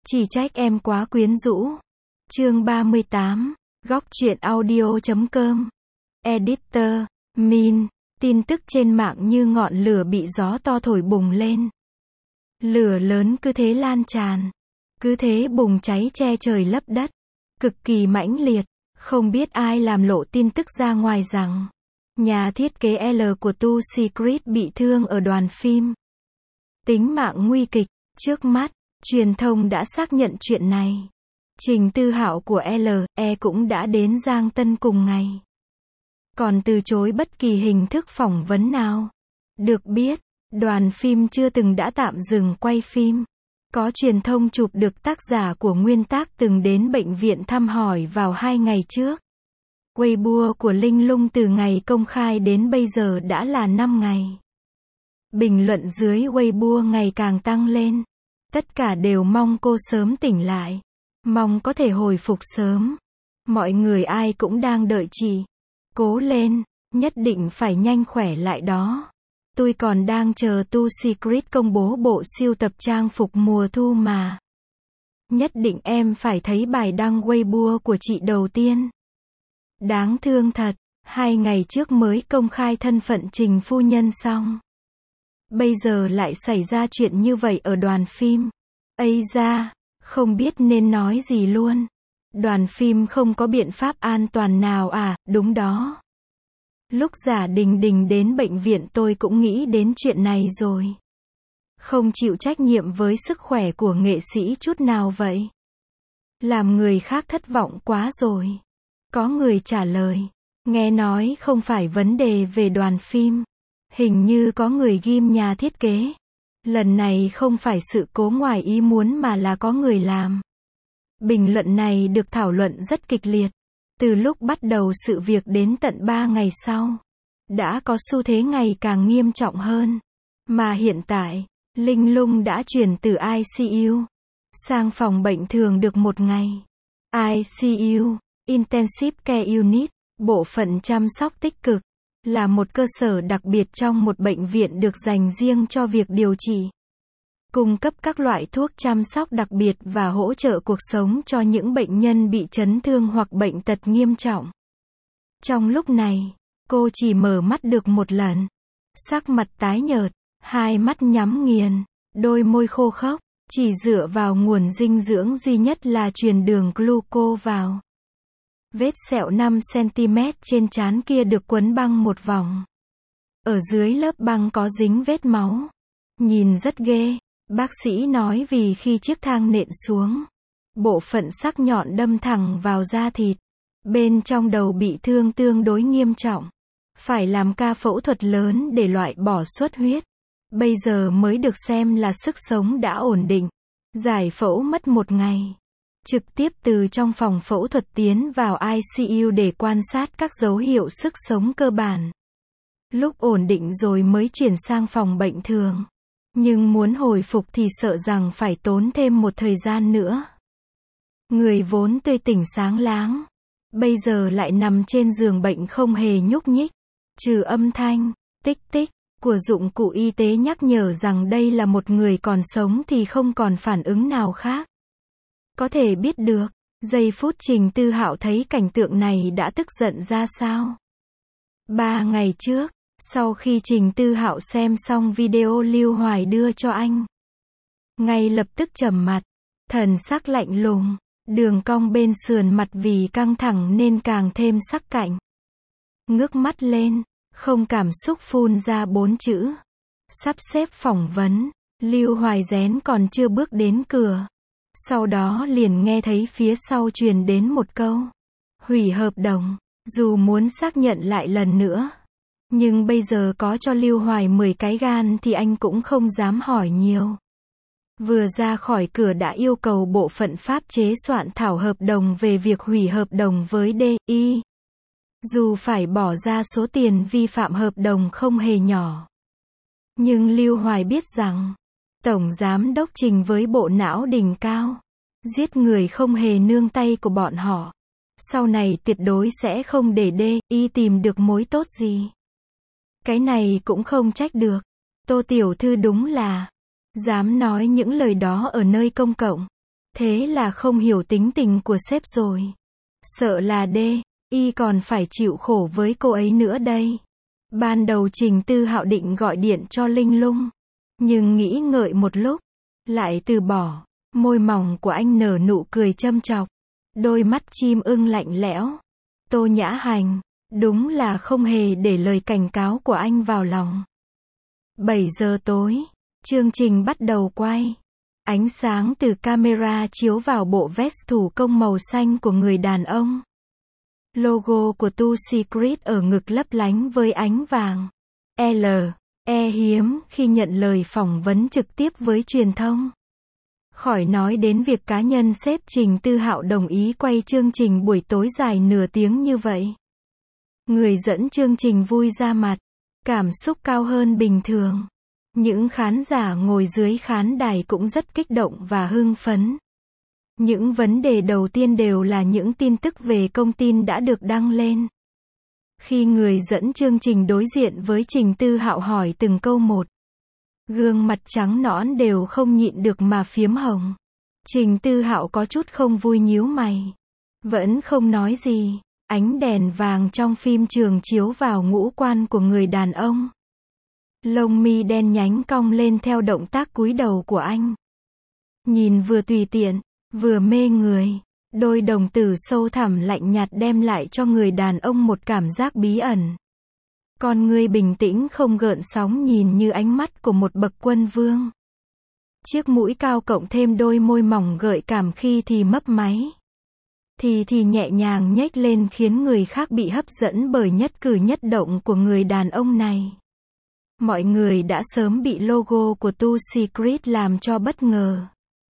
Chỉ trách em quá quyến rũ. Chương 38, góc truyện audio.com. Editor, Min. Tin tức trên mạng như ngọn lửa bị gió to thổi bùng lên. Lửa lớn cứ thế lan tràn. Cứ thế bùng cháy che trời lấp đất. Cực kỳ mãnh liệt. Không biết ai làm lộ tin tức ra ngoài rằng nhà thiết kế L của Tu Secret bị thương ở đoàn phim. Tính mạng nguy kịch. Trước mắt, truyền thông đã xác nhận chuyện này. Trình Tư Hạo của LE cũng đã đến Giang Tân cùng ngày. Còn từ chối bất kỳ hình thức phỏng vấn nào. Được biết, đoàn phim chưa từng đã tạm dừng quay phim. Có truyền thông chụp được tác giả của nguyên tác từng đến bệnh viện thăm hỏi vào 2 ngày trước. Weibo của Linh Lung từ ngày công khai đến bây giờ đã là 5 ngày. Bình luận dưới Weibo ngày càng tăng lên. Tất cả đều mong cô sớm tỉnh lại. Mong có thể hồi phục sớm. Mọi người ai cũng đang đợi chị. Cố lên, nhất định phải nhanh khỏe lại đó. Tôi còn đang chờ Tu Secret công bố bộ sưu tập trang phục mùa thu mà. Nhất định em phải thấy bài đăng Weibo của chị đầu tiên. Đáng thương thật, 2 ngày trước mới công khai thân phận Trình phu nhân xong. Bây giờ lại xảy ra chuyện như vậy ở đoàn phim. Ây da, không biết nên nói gì luôn. Đoàn phim không có biện pháp an toàn nào à, đúng đó. Lúc Giả Đình Đình đến bệnh viện tôi cũng nghĩ đến chuyện này rồi. Không chịu trách nhiệm với sức khỏe của nghệ sĩ chút nào vậy. Làm người khác thất vọng quá rồi. Có người trả lời. Nghe nói không phải vấn đề về đoàn phim. Hình như có người ghim nhà thiết kế. Lần này không phải sự cố ngoài ý muốn mà là có người làm. Bình luận này được thảo luận rất kịch liệt. Từ lúc bắt đầu sự việc đến tận 3 ngày sau. Đã có xu thế ngày càng nghiêm trọng hơn. Mà hiện tại, Linh Lung đã chuyển từ ICU sang phòng bệnh thường được 1 ngày. ICU, Intensive Care Unit, bộ phận chăm sóc tích cực, là một cơ sở đặc biệt trong một bệnh viện được dành riêng cho việc điều trị, cung cấp các loại thuốc chăm sóc đặc biệt và hỗ trợ cuộc sống cho những bệnh nhân bị chấn thương hoặc bệnh tật nghiêm trọng. Trong lúc này, cô chỉ mở mắt được 1 lần. Sắc mặt tái nhợt, 2 mắt nhắm nghiền, đôi môi khô khốc, chỉ dựa vào nguồn dinh dưỡng duy nhất là truyền đường gluco vào. Vết sẹo 5 cm trên trán kia được quấn băng một vòng. Ở dưới lớp băng có dính vết máu. Nhìn rất ghê, bác sĩ nói vì khi chiếc thang nện xuống, bộ phận sắc nhọn đâm thẳng vào da thịt. Bên trong đầu bị thương tương đối nghiêm trọng. Phải làm ca phẫu thuật lớn để loại bỏ xuất huyết. Bây giờ mới được xem là sức sống đã ổn định. Giải phẫu mất 1 ngày. Trực tiếp từ trong phòng phẫu thuật tiến vào ICU để quan sát các dấu hiệu sức sống cơ bản. Lúc ổn định rồi mới chuyển sang phòng bệnh thường. Nhưng muốn hồi phục thì sợ rằng phải tốn thêm một thời gian nữa. Người vốn tươi tỉnh sáng láng, bây giờ lại nằm trên giường bệnh không hề nhúc nhích. Trừ âm thanh, tích tích, của dụng cụ y tế nhắc nhở rằng đây là một người còn sống thì không còn phản ứng nào khác. Có thể biết được, giây phút Trình Tư Hạo thấy cảnh tượng này đã tức giận ra sao. 3 ngày trước, sau khi Trình Tư Hạo xem xong video Lưu Hoài đưa cho anh, ngay lập tức trầm mặt, thần sắc lạnh lùng, đường cong bên sườn mặt vì căng thẳng nên càng thêm sắc cạnh. Ngước mắt lên, không cảm xúc phun ra 4 chữ. Sắp xếp phỏng vấn. Lưu Hoài Rén còn chưa bước đến cửa. Sau đó liền nghe thấy phía sau truyền đến một câu. Hủy hợp đồng. Dù muốn xác nhận lại lần nữa. Nhưng bây giờ có cho Lưu Hoài 10 cái gan thì anh cũng không dám hỏi nhiều. Vừa ra khỏi cửa đã yêu cầu bộ phận pháp chế soạn thảo hợp đồng về việc hủy hợp đồng với DI. Dù phải bỏ ra số tiền vi phạm hợp đồng không hề nhỏ. Nhưng Lưu Hoài biết rằng, Tổng Giám đốc Trình với bộ não đỉnh cao, giết người không hề nương tay của bọn họ. Sau này tuyệt đối sẽ không để DI tìm được mối tốt gì. Cái này cũng không trách được. Tô Tiểu Thư đúng là, dám nói những lời đó ở nơi công cộng. Thế là không hiểu tính tình của sếp rồi. Sợ là y còn phải chịu khổ với cô ấy nữa đây. Ban đầu Trình Tư Hạo định gọi điện cho Linh Lung, nhưng nghĩ ngợi một lúc, lại từ bỏ. Môi mỏng của anh nở nụ cười châm chọc, đôi mắt chim ưng lạnh lẽo. Tô Nhã Hành, đúng là không hề để lời cảnh cáo của anh vào lòng. 7 giờ tối, chương trình bắt đầu quay. Ánh sáng từ camera chiếu vào bộ vest thủ công màu xanh của người đàn ông. Logo của Tu Secret ở ngực lấp lánh với ánh vàng. Hiếm khi nhận lời phỏng vấn trực tiếp với truyền thông. Khỏi nói đến việc cá nhân sếp Trình Tư Hạo đồng ý quay chương trình buổi tối dài nửa tiếng như vậy. Người dẫn chương trình vui ra mặt, cảm xúc cao hơn bình thường. Những khán giả ngồi dưới khán đài cũng rất kích động và hưng phấn. Những vấn đề đầu tiên đều là những tin tức về công tin đã được đăng lên. Khi người dẫn chương trình đối diện với Trình Tư Hạo hỏi từng câu một, gương mặt trắng nõn đều không nhịn được mà phiếm hồng. Trình Tư Hạo có chút không vui nhíu mày, vẫn không nói gì. Ánh đèn vàng trong phim trường chiếu vào ngũ quan của người đàn ông. Lông mi đen nhánh cong lên theo động tác cúi đầu của anh. Nhìn vừa tùy tiện, vừa mê người. Đôi đồng tử sâu thẳm lạnh nhạt đem lại cho người đàn ông một cảm giác bí ẩn. Con người bình tĩnh không gợn sóng nhìn như ánh mắt của một bậc quân vương. Chiếc mũi cao cộng thêm đôi môi mỏng gợi cảm khi thì mấp máy. Thì nhẹ nhàng nhếch lên khiến người khác bị hấp dẫn bởi nhất cử nhất động của người đàn ông này. Mọi người đã sớm bị logo của Tu Secret làm cho bất ngờ.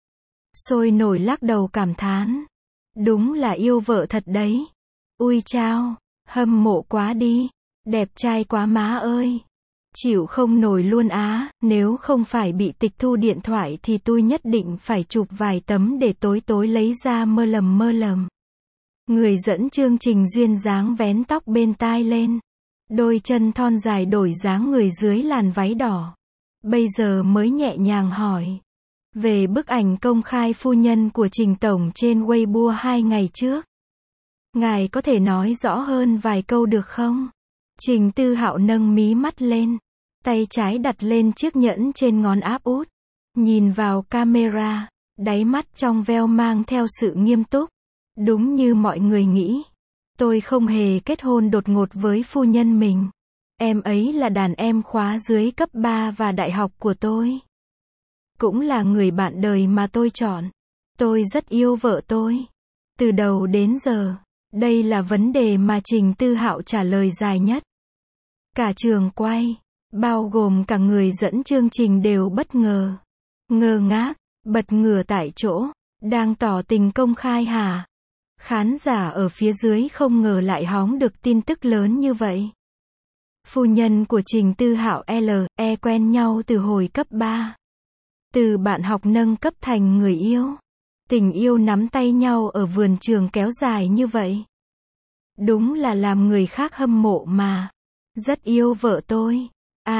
Sôi nổi lắc đầu cảm thán. Đúng là yêu vợ thật đấy. Ui chao, hâm mộ quá đi. Đẹp trai quá má ơi. Chịu không nổi luôn á, nếu không phải bị tịch thu điện thoại thì tôi nhất định phải chụp vài tấm để tối tối lấy ra mơ lầm. Người dẫn chương trình duyên dáng vén tóc bên tai lên. Đôi chân thon dài đổi dáng người dưới làn váy đỏ. Bây giờ mới nhẹ nhàng hỏi. Về bức ảnh công khai phu nhân của Trình Tổng trên Weibo 2 ngày trước. Ngài có thể nói rõ hơn vài câu được không? Trình Tư Hạo nâng mí mắt lên. Tay trái đặt lên chiếc nhẫn trên ngón áp út. Nhìn vào camera. Đáy mắt trong veo mang theo sự nghiêm túc. Đúng như mọi người nghĩ. Tôi không hề kết hôn đột ngột với phu nhân mình. Em ấy là đàn em khóa dưới cấp 3 và đại học của tôi. Cũng là người bạn đời mà tôi chọn. Tôi rất yêu vợ tôi. Từ đầu đến giờ, đây là vấn đề mà Trình Tư Hạo trả lời dài nhất. Cả trường quay, bao gồm cả người dẫn chương trình đều bất ngờ. Ngơ ngác, bật ngửa tại chỗ. Đang tỏ tình công khai hả? Khán giả ở phía dưới không ngờ lại hóng được tin tức lớn như vậy. Phu nhân của Trình Tư Hạo quen nhau từ hồi cấp 3. Từ bạn học nâng cấp thành người yêu. Tình yêu nắm tay nhau ở vườn trường kéo dài như vậy. Đúng là làm người khác hâm mộ mà. Rất yêu vợ tôi.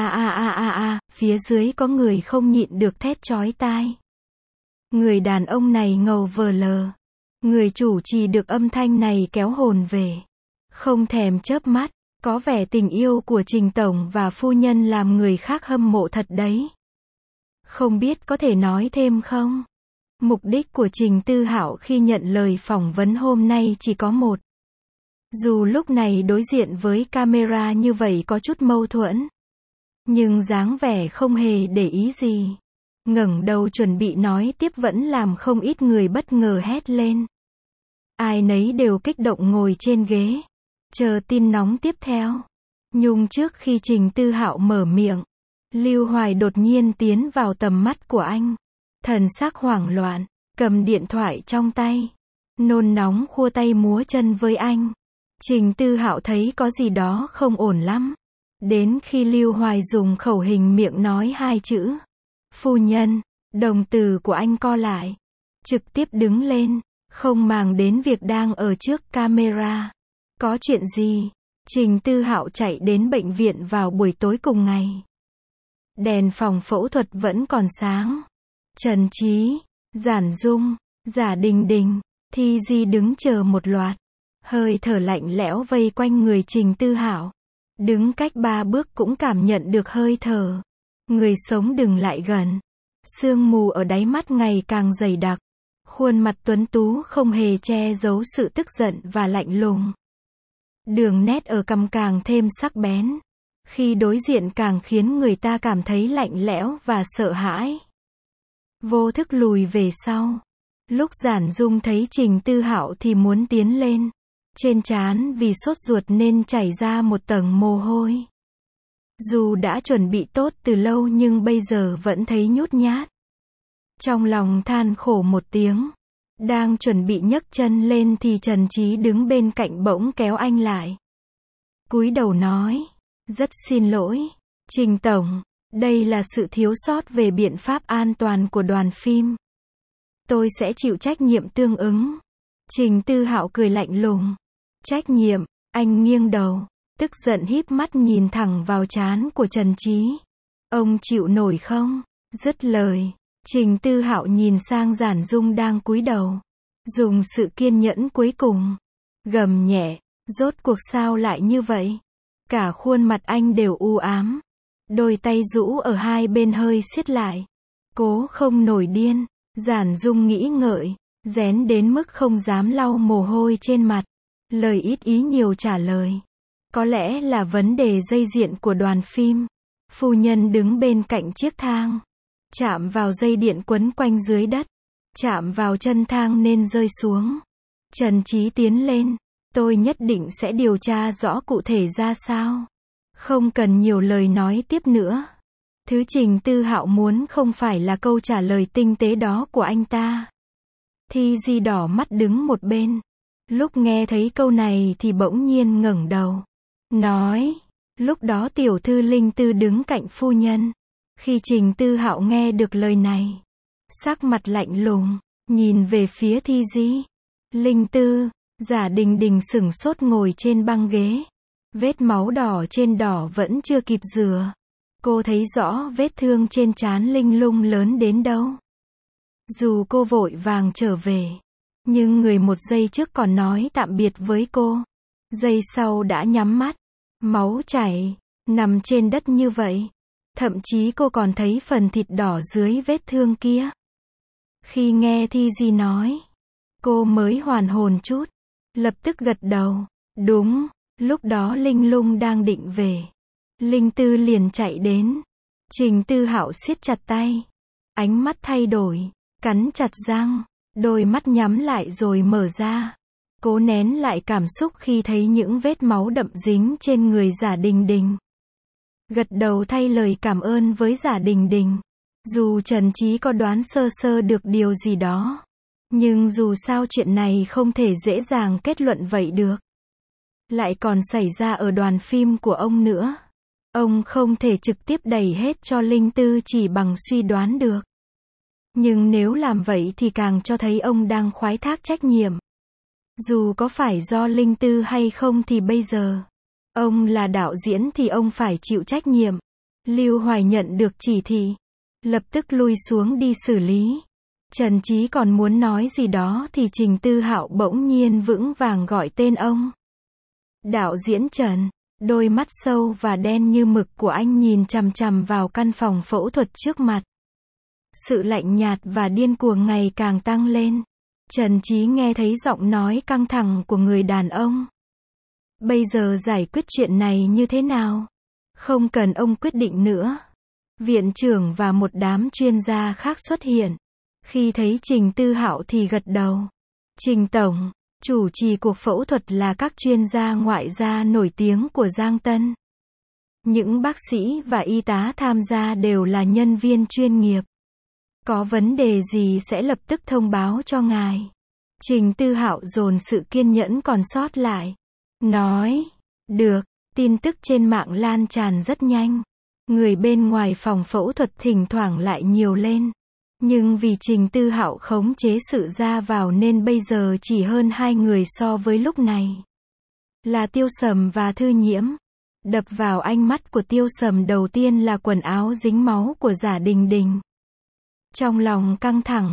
Phía dưới có người không nhịn được thét chói tai. Người đàn ông này ngầu vờ lờ. Người chủ trì được âm thanh này kéo hồn về. Không thèm chớp mắt. Có vẻ tình yêu của Trình Tổng và phu nhân làm người khác hâm mộ thật đấy. Không biết có thể nói thêm không? Mục đích của Trình Tư Hạo khi nhận lời phỏng vấn hôm nay chỉ có một. Dù lúc này đối diện với camera như vậy có chút mâu thuẫn. Nhưng dáng vẻ không hề để ý gì. Ngẩng đầu chuẩn bị nói tiếp vẫn làm không ít người bất ngờ hét lên. Ai nấy đều kích động ngồi trên ghế. Chờ tin nóng tiếp theo. Nhưng trước khi Trình Tư Hạo mở miệng, Lưu Hoài đột nhiên tiến vào tầm mắt của anh. Thần sắc hoảng loạn, cầm điện thoại trong tay. Nôn nóng khua tay múa chân với anh. Trình Tư Hạo thấy có gì đó không ổn lắm. Đến khi Lưu Hoài dùng khẩu hình miệng nói 2 chữ. Phu nhân, đồng tử của anh co lại. Trực tiếp đứng lên, không màng đến việc đang ở trước camera. Có chuyện gì? Trình Tư Hạo chạy đến bệnh viện vào buổi tối cùng ngày. Đèn phòng phẫu thuật vẫn còn sáng. Trần Trí, Giản Dung, Giả Đình Đình, Thi Di đứng chờ một loạt. Hơi thở lạnh lẽo vây quanh người Trình Tư Hạo. Đứng cách 3 bước cũng cảm nhận được hơi thở. Người sống đừng lại gần. Sương mù ở đáy mắt ngày càng dày đặc. Khuôn mặt tuấn tú không hề che giấu sự tức giận và lạnh lùng. Đường nét ở cằm càng thêm sắc bén. Khi đối diện càng khiến người ta cảm thấy lạnh lẽo và sợ hãi. Vô thức lùi về sau. Lúc Giản Dung thấy Trình Tư Hạo thì muốn tiến lên. Trên trán vì sốt ruột nên chảy ra một tầng mồ hôi. Dù đã chuẩn bị tốt từ lâu nhưng bây giờ vẫn thấy nhút nhát. Trong lòng than khổ một tiếng. Đang chuẩn bị nhấc chân lên thì Trần Trí đứng bên cạnh bỗng kéo anh lại. Cúi đầu nói. Rất xin lỗi, Trình Tổng. Đây là sự thiếu sót về biện pháp an toàn của đoàn phim. Tôi sẽ chịu trách nhiệm tương ứng. Trình Tư Hạo cười lạnh lùng. Trách nhiệm, anh nghiêng đầu, tức giận híp mắt nhìn thẳng vào trán của Trần Trí. Ông chịu nổi không? Dứt lời, Trình Tư Hạo nhìn sang Giản Dung đang cúi đầu. Dùng sự kiên nhẫn cuối cùng. Gầm nhẹ, rốt cuộc sao lại như vậy? Cả khuôn mặt anh đều u ám. Đôi tay rũ ở hai bên hơi siết lại. Cố không nổi điên. Giản Dung nghĩ ngợi, rén đến mức không dám lau mồ hôi trên mặt. Lời ít ý nhiều trả lời. Có lẽ là vấn đề dây điện của đoàn phim. Phu nhân đứng bên cạnh chiếc thang. Chạm vào dây điện quấn quanh dưới đất. Chạm vào chân thang nên rơi xuống. Trần Trí tiến lên. Tôi nhất định sẽ điều tra rõ cụ thể ra sao. Không cần nhiều lời nói tiếp nữa. Thứ Trình Tư Hạo muốn không phải là câu trả lời tinh tế đó của anh ta. Thi Di đỏ mắt đứng một bên. Lúc nghe thấy câu này thì bỗng nhiên ngẩng đầu. Nói. Lúc đó tiểu thư Linh Tư đứng cạnh phu nhân. Khi Trình Tư Hạo nghe được lời này. Sắc mặt lạnh lùng. Nhìn về phía Thi Di. Linh Tư. Giả Đình Đình sửng sốt ngồi trên băng ghế. Vết máu đỏ trên đỏ vẫn chưa kịp rửa. Cô thấy rõ vết thương trên trán Linh Lung lớn đến đâu. Dù cô vội vàng trở về. Nhưng người một giây trước còn nói tạm biệt với cô. Giây sau đã nhắm mắt. Máu chảy. Nằm trên đất như vậy. Thậm chí cô còn thấy phần thịt đỏ dưới vết thương kia. Khi nghe Thi Di nói. Cô mới hoàn hồn chút. Lập tức gật đầu. Đúng. Lúc đó Linh Lung đang định về. Linh Tư liền chạy đến. Trình Tư Hạo siết chặt tay. Ánh mắt thay đổi. Cắn chặt răng. Đôi mắt nhắm lại rồi mở ra. Cố nén lại cảm xúc khi thấy những vết máu đậm dính trên người Giả Đình Đình. Gật đầu thay lời cảm ơn với Giả Đình Đình. Dù Trần Trí có đoán sơ sơ được điều gì đó. Nhưng dù sao chuyện này không thể dễ dàng kết luận vậy được. Lại còn xảy ra ở đoàn phim của ông nữa. Ông không thể trực tiếp đẩy hết cho Linh Tư chỉ bằng suy đoán được. Nhưng nếu làm vậy thì càng cho thấy ông đang khoái thác trách nhiệm. Dù có phải do Linh Tư hay không thì bây giờ, ông là đạo diễn thì ông phải chịu trách nhiệm. Lưu Hoài nhận được chỉ thị, lập tức lui xuống đi xử lý. Trần Trí còn muốn nói gì đó thì Trình Tư Hạo bỗng nhiên vững vàng gọi tên ông. Đạo diễn Trần, đôi mắt sâu và đen như mực của anh nhìn chằm chằm vào căn phòng phẫu thuật trước mặt. Sự lạnh nhạt và điên cuồng ngày càng tăng lên. Trần Trí nghe thấy giọng nói căng thẳng của người đàn ông. Bây giờ giải quyết chuyện này như thế nào? Không cần ông quyết định nữa. Viện trưởng và một đám chuyên gia khác xuất hiện. Khi thấy Trình Tư Hạo thì gật đầu. Trình Tổng, chủ trì cuộc phẫu thuật là các chuyên gia ngoại gia nổi tiếng của Giang Tân. Những bác sĩ và y tá tham gia đều là nhân viên chuyên nghiệp. Có vấn đề gì sẽ lập tức thông báo cho ngài. Trình Tư Hạo dồn sự kiên nhẫn còn sót lại. Nói, được, tin tức trên mạng lan tràn rất nhanh. Người bên ngoài phòng phẫu thuật thỉnh thoảng lại nhiều lên. Nhưng vì Trình Tư Hạo khống chế sự ra vào nên bây giờ chỉ hơn 2 người so với lúc này. Là Tiêu Sầm và Thư Nhiễm. Đập vào ánh mắt của Tiêu Sầm đầu tiên là quần áo dính máu của Giả Đình Đình. Trong lòng căng thẳng,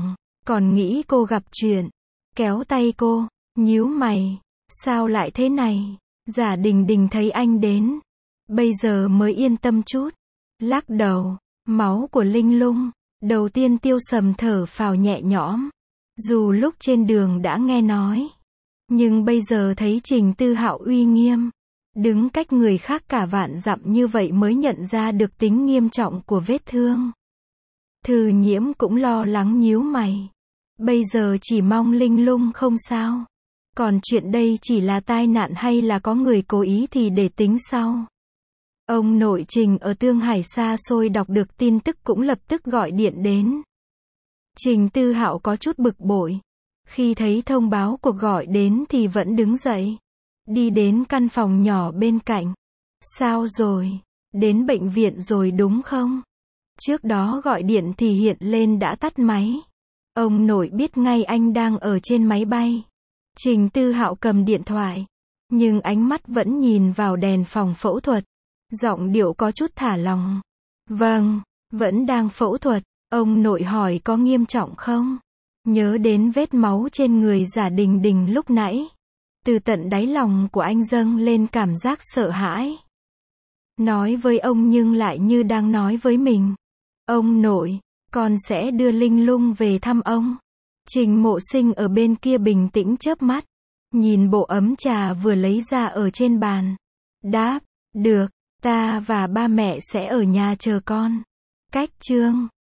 còn nghĩ cô gặp chuyện. Kéo tay cô, nhíu mày. Sao lại thế này? Giả Đình Đình thấy anh đến, bây giờ mới yên tâm chút. Lắc đầu, máu của Linh Lung. Đầu tiên Tiêu Sầm thở phào nhẹ nhõm. Dù lúc trên đường đã nghe nói, nhưng bây giờ thấy Trình Tư Hạo uy nghiêm, đứng cách người khác cả vạn dặm như vậy mới nhận ra được tính nghiêm trọng của vết thương. Thư Nhiễm cũng lo lắng nhíu mày. Bây giờ chỉ mong Linh Lung không sao. Còn chuyện đây chỉ là tai nạn hay là có người cố ý thì để tính sau. Ông nội Trình ở Tương Hải xa xôi đọc được tin tức cũng lập tức gọi điện đến. Trình Tư Hạo có chút bực bội. Khi thấy thông báo cuộc gọi đến thì vẫn đứng dậy. Đi đến căn phòng nhỏ bên cạnh. Sao rồi? Đến bệnh viện rồi đúng không? Trước đó gọi điện thì hiện lên đã tắt máy. Ông nội biết ngay anh đang ở trên máy bay. Trình Tư Hạo cầm điện thoại, nhưng ánh mắt vẫn nhìn vào đèn phòng phẫu thuật. Giọng điệu có chút thả lỏng. Vâng, vẫn đang phẫu thuật. Ông nội hỏi có nghiêm trọng không? Nhớ đến vết máu trên người Giả Đình Đình lúc nãy. Từ tận đáy lòng của anh dâng lên cảm giác sợ hãi. Nói với ông nhưng lại như đang nói với mình. Ông nội, con sẽ đưa Linh Lung về thăm ông. Trình Mộ Sinh ở bên kia bình tĩnh chớp mắt. Nhìn bộ ấm trà vừa lấy ra ở trên bàn. Đáp, được, ta và ba mẹ sẽ ở nhà chờ con. Cách chương